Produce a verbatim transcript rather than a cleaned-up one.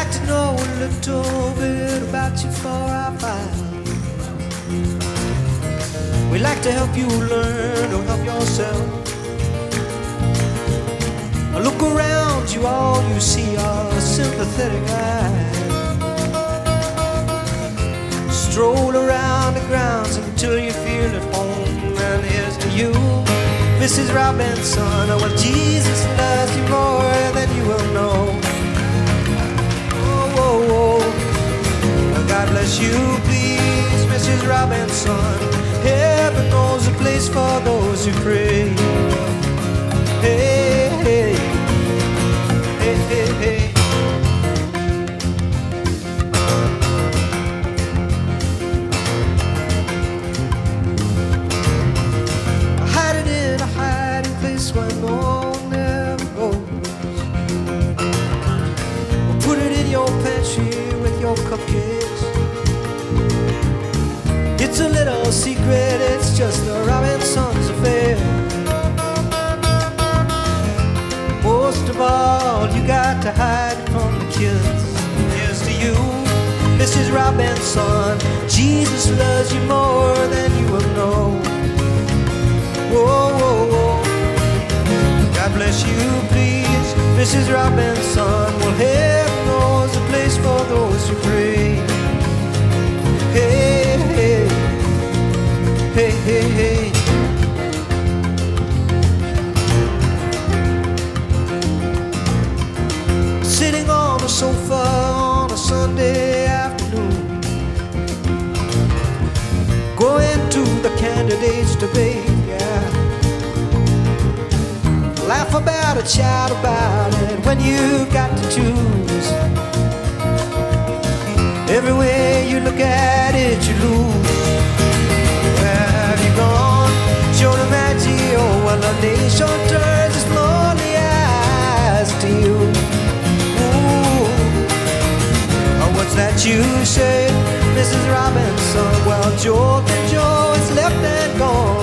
like to know a little bit about you for our file. We like to help you learn or help yourself. Look around you, all you see are sympathetic eyes. Stroll around the grounds until you feel at home. And here's to you, Missus Robinson. Oh, well, Jesus loves you more than you will know. Oh, oh, oh. Well, God bless you, please, Missus Robinson. Heaven knows a place for those who pray. Hey, hey, hey, hey, hey. Hiding in a hiding place where no one ever goes. Put it in your pantry with your cupcakes. It's a little secret, it's just a Robinson's affair. Most of all, you got to hide it from the kids. Here's to you, Missus Robinson. Jesus loves you more than you will know. Whoa, whoa, whoa. God bless you, please, Missus Robinson. Well, heaven knows a place for those who pray. Hey, hey, hey, hey, hey. Sitting on the sofa on a Sunday afternoon, going to the candidates' debate, yeah. Laugh about it, shout about it when you got to choose. Every way you look at it, you lose. Where have you gone, Joe DiMaggio? Well, the nation turns its lonely eyes to you. What's that you say, Missus Robinson? Well, Joe and Joe is left and gone.